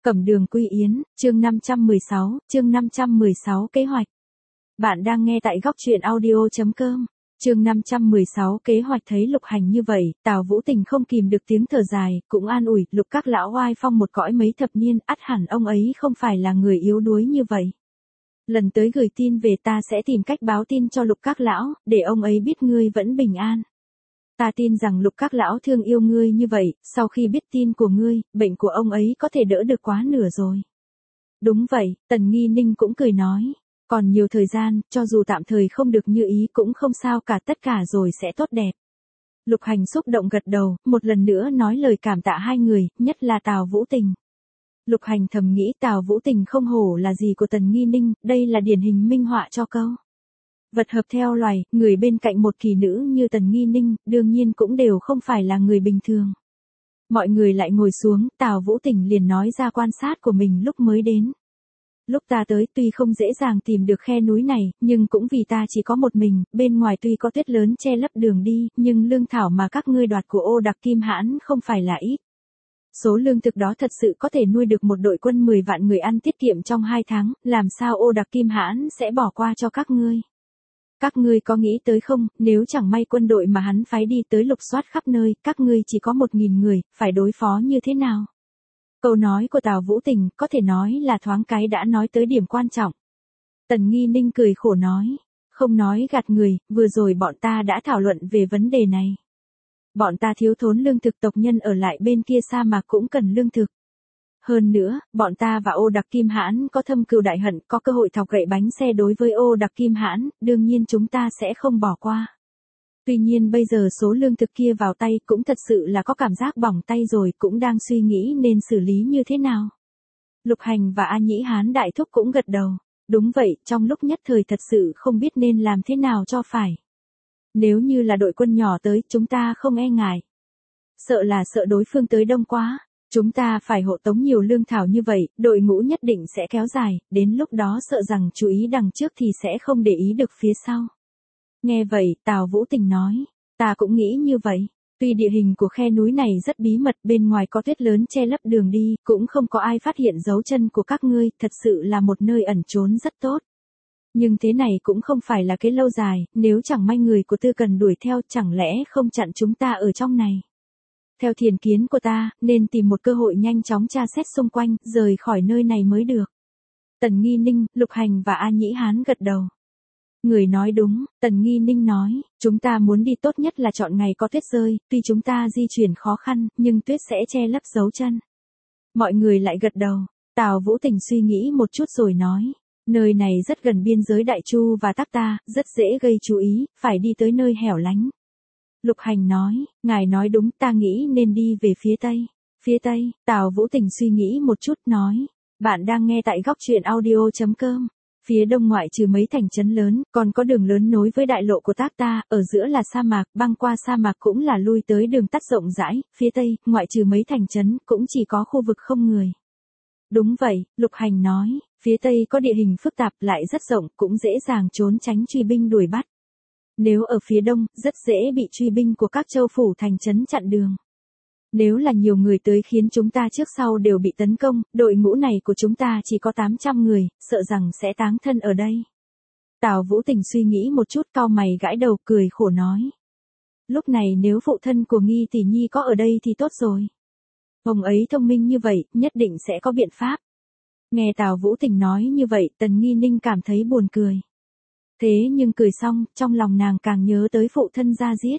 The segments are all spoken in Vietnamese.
Cẩm Đường Quy Yến, chương 516 kế hoạch. Bạn đang nghe tại góc truyện audio.com. Chương 516 kế hoạch. Thấy Lục Hành như vậy, Tào Vũ Tình không kìm được tiếng thở dài, cũng an ủi, Lục các lão oai phong một cõi mấy thập niên, ắt hẳn ông ấy không phải là người yếu đuối như vậy. Lần tới gửi tin về ta sẽ tìm cách báo tin cho Lục các lão, để ông ấy biết ngươi vẫn bình an. Ta tin rằng Lục các lão thương yêu ngươi như vậy, sau khi biết tin của ngươi, bệnh của ông ấy có thể đỡ được quá nửa rồi. Đúng vậy, Tần Nghi Ninh cũng cười nói. Còn nhiều thời gian, cho dù tạm thời không được như ý cũng không sao cả, tất cả rồi sẽ tốt đẹp. Lục Hành xúc động gật đầu, một lần nữa nói lời cảm tạ hai người, nhất là Tào Vũ Tình. Lục Hành thầm nghĩ Tào Vũ Tình không hổ là gì của Tần Nghi Ninh, đây là điển hình minh họa cho câu. Vật hợp theo loài, người bên cạnh một kỳ nữ như Tần Nghi Ninh, đương nhiên cũng đều không phải là người bình thường. Mọi người lại ngồi xuống, Tào Vũ Tình liền nói ra quan sát của mình lúc mới đến. Lúc ta tới tuy không dễ dàng tìm được khe núi này, nhưng cũng vì ta chỉ có một mình, bên ngoài tuy có tuyết lớn che lấp đường đi, nhưng lương thảo mà các ngươi đoạt của Ô Đặc Kim Hãn không phải là ít. Số lương thực đó thật sự có thể nuôi được một đội quân 10 vạn người ăn tiết kiệm trong 2 tháng, làm sao Ô Đặc Kim Hãn sẽ bỏ qua cho các ngươi. Các ngươi có nghĩ tới không, nếu chẳng may quân đội mà hắn phái đi tới lục soát khắp nơi, các ngươi chỉ có 1.000 người, phải đối phó như thế nào? Câu nói của Tào Vũ Tình có thể nói là thoáng cái đã nói tới điểm quan trọng. Tần Nghi Ninh cười khổ nói, không nói gạt người, vừa rồi bọn ta đã thảo luận về vấn đề này. Bọn ta thiếu thốn lương thực, tộc nhân ở lại bên kia sa mạc cũng cần lương thực. Hơn nữa, bọn ta và Ô Đặc Kim Hãn có thâm cừu đại hận, có cơ hội thọc gậy bánh xe đối với Ô Đặc Kim Hãn, đương nhiên chúng ta sẽ không bỏ qua. Tuy nhiên bây giờ số lương thực kia vào tay cũng thật sự là có cảm giác bỏng tay rồi, cũng đang suy nghĩ nên xử lý như thế nào. Lục Hành và A Nhĩ Hán đại thúc cũng gật đầu. Đúng vậy, trong lúc nhất thời thật sự không biết nên làm thế nào cho phải. Nếu như là đội quân nhỏ tới, chúng ta không e ngại. Sợ là sợ đối phương tới đông quá. Chúng ta phải hộ tống nhiều lương thảo như vậy, đội ngũ nhất định sẽ kéo dài, đến lúc đó sợ rằng chú ý đằng trước thì sẽ không để ý được phía sau. Nghe vậy, Tào Vũ Tình nói, ta cũng nghĩ như vậy. Tuy địa hình của khe núi này rất bí mật, bên ngoài có tuyết lớn che lấp đường đi, cũng không có ai phát hiện dấu chân của các ngươi, thật sự là một nơi ẩn trốn rất tốt. Nhưng thế này cũng không phải là cái lâu dài, nếu chẳng may người của Tư Cần đuổi theo, chẳng lẽ không chặn chúng ta ở trong này. Theo thiền kiến của ta, nên tìm một cơ hội nhanh chóng tra xét xung quanh, rời khỏi nơi này mới được. Tần Nghi Ninh, Lục Hành và A Nhĩ Hán gật đầu. Người nói đúng, Tần Nghi Ninh nói, chúng ta muốn đi tốt nhất là chọn ngày có tuyết rơi, tuy chúng ta di chuyển khó khăn, nhưng tuyết sẽ che lấp dấu chân. Mọi người lại gật đầu. Tào Vũ Tình suy nghĩ một chút rồi nói, nơi này rất gần biên giới Đại Chu và Tắc ta, rất dễ gây chú ý, phải đi tới nơi hẻo lánh. Lục Hành nói, ngài nói đúng, ta nghĩ nên đi về phía Tây. Phía Tây, Tào Vũ Tình suy nghĩ một chút nói, bạn đang nghe tại góc truyện audio.com. Phía đông ngoại trừ mấy thành trấn lớn, còn có đường lớn nối với đại lộ của Tắc ta, ở giữa là sa mạc, băng qua sa mạc cũng là lui tới đường tắt rộng rãi, phía Tây, ngoại trừ mấy thành trấn, cũng chỉ có khu vực không người. Đúng vậy, Lục Hành nói, phía Tây có địa hình phức tạp lại rất rộng, cũng dễ dàng trốn tránh truy binh đuổi bắt. Nếu ở phía đông, rất dễ bị truy binh của các châu phủ thành trấn chặn đường. Nếu là nhiều người tới khiến chúng ta trước sau đều bị tấn công, đội ngũ này của chúng ta chỉ có 800 người, sợ rằng sẽ táng thân ở đây. Tào Vũ Tình suy nghĩ một chút, cau mày gãi đầu, cười khổ nói. Lúc này nếu phụ thân của Nghi tỷ nhi có ở đây thì tốt rồi. Ông ấy thông minh như vậy, nhất định sẽ có biện pháp. Nghe Tào Vũ Tình nói như vậy, Tần Nghi Ninh cảm thấy buồn cười. Thế nhưng cười xong, trong lòng nàng càng nhớ tới phụ thân ra giết.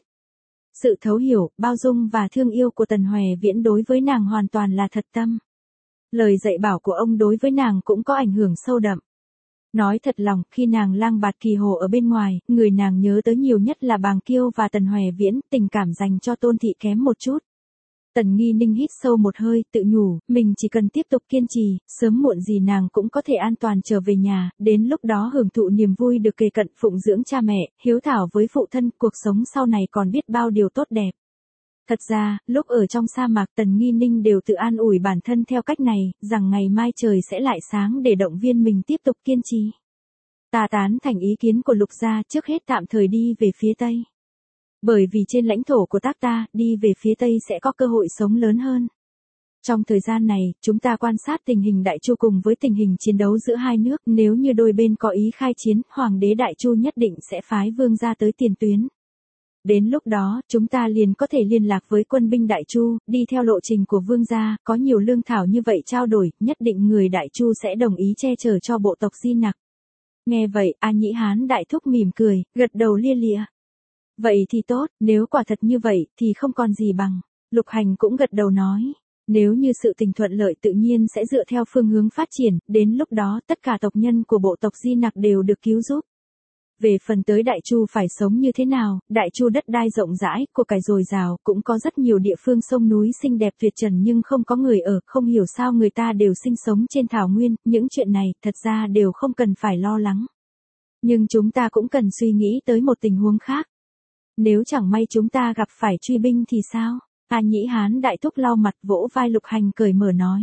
Sự thấu hiểu, bao dung và thương yêu của Tần Hoè Viễn đối với nàng hoàn toàn là thật tâm. Lời dạy bảo của ông đối với nàng cũng có ảnh hưởng sâu đậm. Nói thật lòng, khi nàng lang bạt kỳ hồ ở bên ngoài, người nàng nhớ tới nhiều nhất là Bàng Kiêu và Tần Hoè Viễn, tình cảm dành cho Tôn thị kém một chút. Tần Nghi Ninh hít sâu một hơi, tự nhủ, mình chỉ cần tiếp tục kiên trì, sớm muộn gì nàng cũng có thể an toàn trở về nhà, đến lúc đó hưởng thụ niềm vui được kề cận phụng dưỡng cha mẹ, hiếu thảo với phụ thân, cuộc sống sau này còn biết bao điều tốt đẹp. Thật ra, lúc ở trong sa mạc Tần Nghi Ninh đều tự an ủi bản thân theo cách này, rằng ngày mai trời sẽ lại sáng để động viên mình tiếp tục kiên trì. Ta tán thành ý kiến của Lục gia, trước hết tạm thời đi về phía Tây. Bởi vì trên lãnh thổ của Tắc ta, đi về phía Tây sẽ có cơ hội sống lớn hơn. Trong thời gian này, chúng ta quan sát tình hình Đại Chu cùng với tình hình chiến đấu giữa hai nước, nếu như đôi bên có ý khai chiến, Hoàng đế Đại Chu nhất định sẽ phái vương gia tới tiền tuyến. Đến lúc đó, chúng ta liền có thể liên lạc với quân binh Đại Chu, đi theo lộ trình của vương gia, có nhiều lương thảo như vậy trao đổi, nhất định người Đại Chu sẽ đồng ý che chở cho bộ tộc Di Nặc. Nghe vậy, A Nhĩ Hán Đại Thúc mỉm cười, gật đầu lia lịa. Vậy thì tốt, nếu quả thật như vậy, thì không còn gì bằng. Lục Hành cũng gật đầu nói. Nếu như sự tình thuận lợi tự nhiên sẽ dựa theo phương hướng phát triển, đến lúc đó tất cả tộc nhân của bộ tộc Di Nặc đều được cứu giúp. Về phần tới Đại Chu phải sống như thế nào, Đại Chu đất đai rộng rãi, của cải dồi dào, cũng có rất nhiều địa phương sông núi xinh đẹp tuyệt trần nhưng không có người ở, không hiểu sao người ta đều sinh sống trên thảo nguyên, những chuyện này thật ra đều không cần phải lo lắng. Nhưng chúng ta cũng cần suy nghĩ tới một tình huống khác. Nếu chẳng may chúng ta gặp phải truy binh thì sao? A Nhĩ Hán Đại Thúc lau mặt vỗ vai Lục Hành cởi mở nói.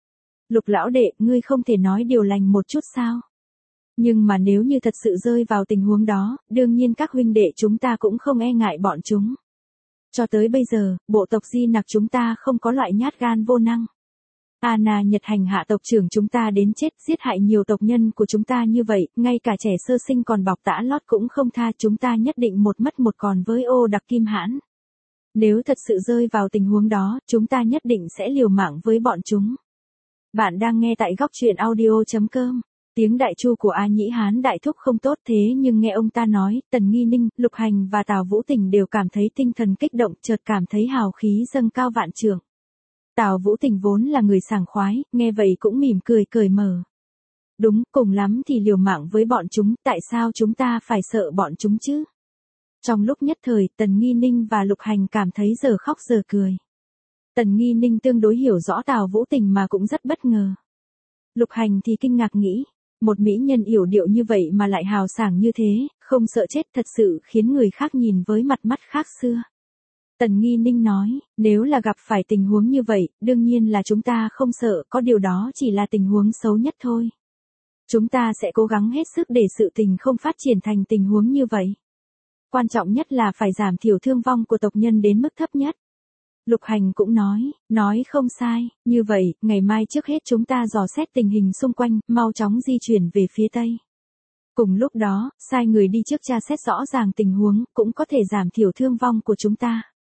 Lục lão đệ, ngươi không thể nói điều lành một chút sao? Nhưng mà nếu như thật sự rơi vào tình huống đó, đương nhiên các huynh đệ chúng ta cũng không e ngại bọn chúng. Cho tới bây giờ, bộ tộc Di Nặc chúng ta không có loại nhát gan vô năng. Anna Nhật hành hạ tộc trưởng chúng ta đến chết, giết hại nhiều tộc nhân của chúng ta như vậy, ngay cả trẻ sơ sinh còn bọc tã lót cũng không tha, chúng ta nhất định một mất một còn với Ô Đặc Kim Hãn. Nếu thật sự rơi vào tình huống đó, chúng ta nhất định sẽ liều mạng với bọn chúng. Bạn đang nghe tại góc truyện audio.com. Tiếng Đại Chu của A Nhĩ Hán Đại Thúc không tốt thế nhưng nghe ông ta nói, Tần Nghi Ninh, Lục Hành và Tào Vũ Tình đều cảm thấy tinh thần kích động, chợt cảm thấy hào khí dâng cao vạn trượng. Tào Vũ Tình vốn là người sảng khoái, nghe vậy cũng mỉm cười cởi mở. Đúng, cùng lắm thì liều mạng với bọn chúng, tại sao chúng ta phải sợ bọn chúng chứ? Trong lúc nhất thời, Tần Nghi Ninh và Lục Hành cảm thấy giờ khóc giờ cười. Tần Nghi Ninh tương đối hiểu rõ Tào Vũ Tình mà cũng rất bất ngờ. Lục Hành thì kinh ngạc nghĩ, một mỹ nhân yểu điệu như vậy mà lại hào sảng như thế, không sợ chết thật sự khiến người khác nhìn với mặt mắt khác xưa. Tần Nghi Ninh nói, nếu là gặp phải tình huống như vậy, đương nhiên là chúng ta không sợ, có điều đó chỉ là tình huống xấu nhất thôi. Chúng ta sẽ cố gắng hết sức để sự tình không phát triển thành tình huống như vậy. Quan trọng nhất là phải giảm thiểu thương vong của tộc nhân đến mức thấp nhất. Lục Hành cũng nói không sai, như vậy, ngày mai trước hết chúng ta dò xét tình hình xung quanh, mau chóng di chuyển về phía Tây. Cùng lúc đó, sai người đi trước tra xét rõ ràng tình huống, cũng có thể giảm thiểu thương vong của chúng ta.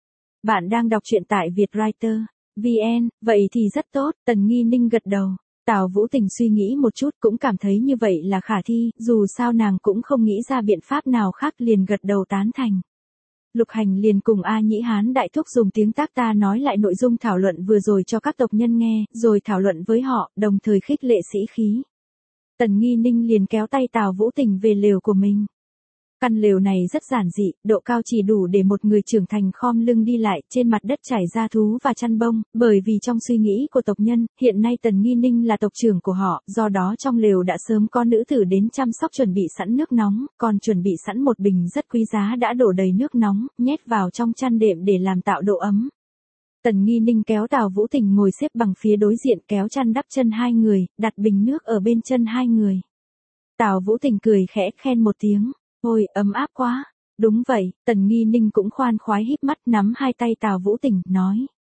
Bạn đang đọc truyện tại Vietwriter VN, vậy thì rất tốt, Tần Nghi Ninh gật đầu. Tào Vũ Tình suy nghĩ một chút cũng cảm thấy như vậy là khả thi, dù sao nàng cũng không nghĩ ra biện pháp nào khác liền gật đầu tán thành. Lục Hành liền cùng A Nhĩ Hán Đại Thúc dùng tiếng tác ta nói lại nội dung thảo luận vừa rồi cho các tộc nhân nghe, rồi thảo luận với họ, đồng thời khích lệ sĩ khí. Tần Nghi Ninh liền kéo tay Tào Vũ Tình về lều của mình. Căn lều này rất giản dị, độ cao chỉ đủ để một người trưởng thành khom lưng đi lại, trên mặt đất trải da thú và chăn bông, bởi vì trong suy nghĩ của tộc nhân, hiện nay Tần Nghi Ninh là tộc trưởng của họ, do đó trong lều đã sớm có nữ tử đến chăm sóc chuẩn bị sẵn nước nóng, còn chuẩn bị sẵn một bình rất quý giá đã đổ đầy nước nóng, nhét vào trong chăn đệm để làm tạo độ ấm. Tần Nghi Ninh kéo Tào Vũ Tình ngồi xếp bằng phía đối diện kéo chăn đắp chân hai người, đặt bình nước ở bên chân hai người. Tào Vũ Tình cười khẽ khen một tiếng. Ôi, ấm áp quá. Đúng vậy, Tần Nghi Ninh cũng khoan khoái híp mắt nắm hai tay Tào Vũ Tình, nói.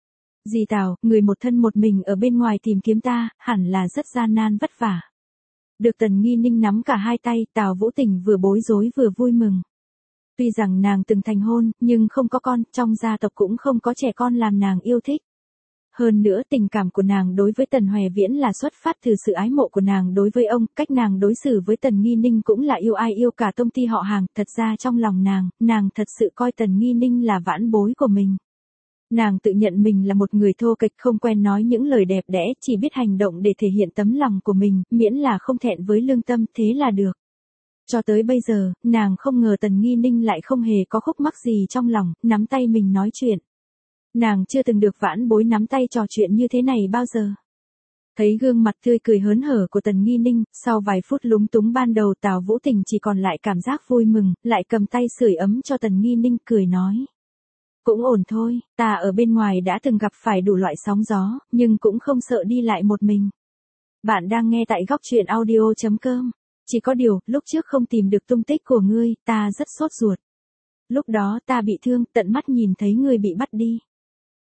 Dì Tào, người một thân một mình ở bên ngoài tìm kiếm ta, hẳn là rất gian nan vất vả. Được Tần Nghi Ninh nắm cả hai tay, Tào Vũ Tình vừa bối rối vừa vui mừng. Tuy rằng nàng từng thành hôn, nhưng không có con, trong gia tộc cũng không có trẻ con làm nàng yêu thích. Hơn nữa tình cảm của nàng đối với Tần Hoè Viễn là xuất phát từ sự ái mộ của nàng đối với ông, cách nàng đối xử với Tần Nghi Ninh cũng là yêu ai yêu cả tông ty họ hàng, thật ra trong lòng nàng thật sự coi Tần Nghi Ninh là vãn bối của mình. Nàng tự nhận mình là một người thô kệch không quen nói những lời đẹp đẽ, chỉ biết hành động để thể hiện tấm lòng của mình, miễn là không thẹn với lương tâm, thế là được. Cho tới bây giờ, nàng không ngờ Tần Nghi Ninh lại không hề có khúc mắc gì trong lòng, nắm tay mình nói chuyện. Nàng chưa từng được vãn bối nắm tay trò chuyện như thế này bao giờ. Thấy gương mặt tươi cười hớn hở của Tần Nghi Ninh, sau vài phút lúng túng ban đầu Tào Vũ Tình chỉ còn lại cảm giác vui mừng, lại cầm tay sưởi ấm cho Tần Nghi Ninh cười nói. Cũng ổn thôi, ta ở bên ngoài đã từng gặp phải đủ loại sóng gió, nhưng cũng không sợ đi lại một mình. Bạn đang nghe tại góc truyện audio.com. Chỉ có điều, lúc trước không tìm được tung tích của ngươi, ta rất sốt ruột. Lúc đó ta bị thương, tận mắt nhìn thấy ngươi bị bắt đi.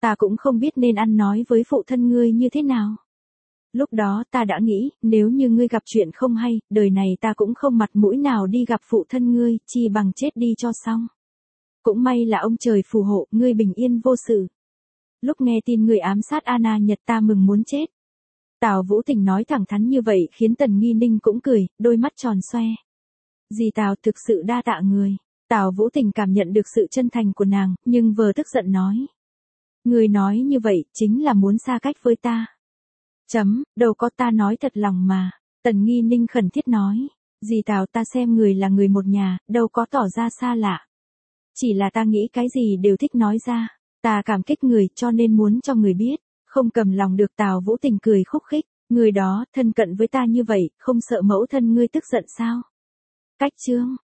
Ta cũng không biết nên ăn nói với phụ thân ngươi như thế nào. Lúc đó ta đã nghĩ, nếu như ngươi gặp chuyện không hay, đời này ta cũng không mặt mũi nào đi gặp phụ thân ngươi, chi bằng chết đi cho xong. Cũng may là ông trời phù hộ, ngươi bình yên vô sự. Lúc nghe tin ngươi ám sát Anna Nhật ta mừng muốn chết. Tào Vũ Tình nói thẳng thắn như vậy khiến Tần Nghi Ninh cũng cười, đôi mắt tròn xoe. Dì Tào thực sự đa tạ người. Tào Vũ Tình cảm nhận được sự chân thành của nàng, nhưng vừa tức giận nói. Người nói như vậy, chính là muốn xa cách với ta. Đâu có, ta nói thật lòng mà. Tần Nghi Ninh khẩn thiết nói. Dì Tào, ta xem người là người một nhà, đâu có tỏ ra xa lạ. Chỉ là ta nghĩ cái gì đều thích nói ra. Ta cảm kích người cho nên muốn cho người biết. Không cầm lòng được. Tào Vũ Tình cười khúc khích. Người đó, thân cận với ta như vậy, không sợ mẫu thân ngươi tức giận sao? Cách chương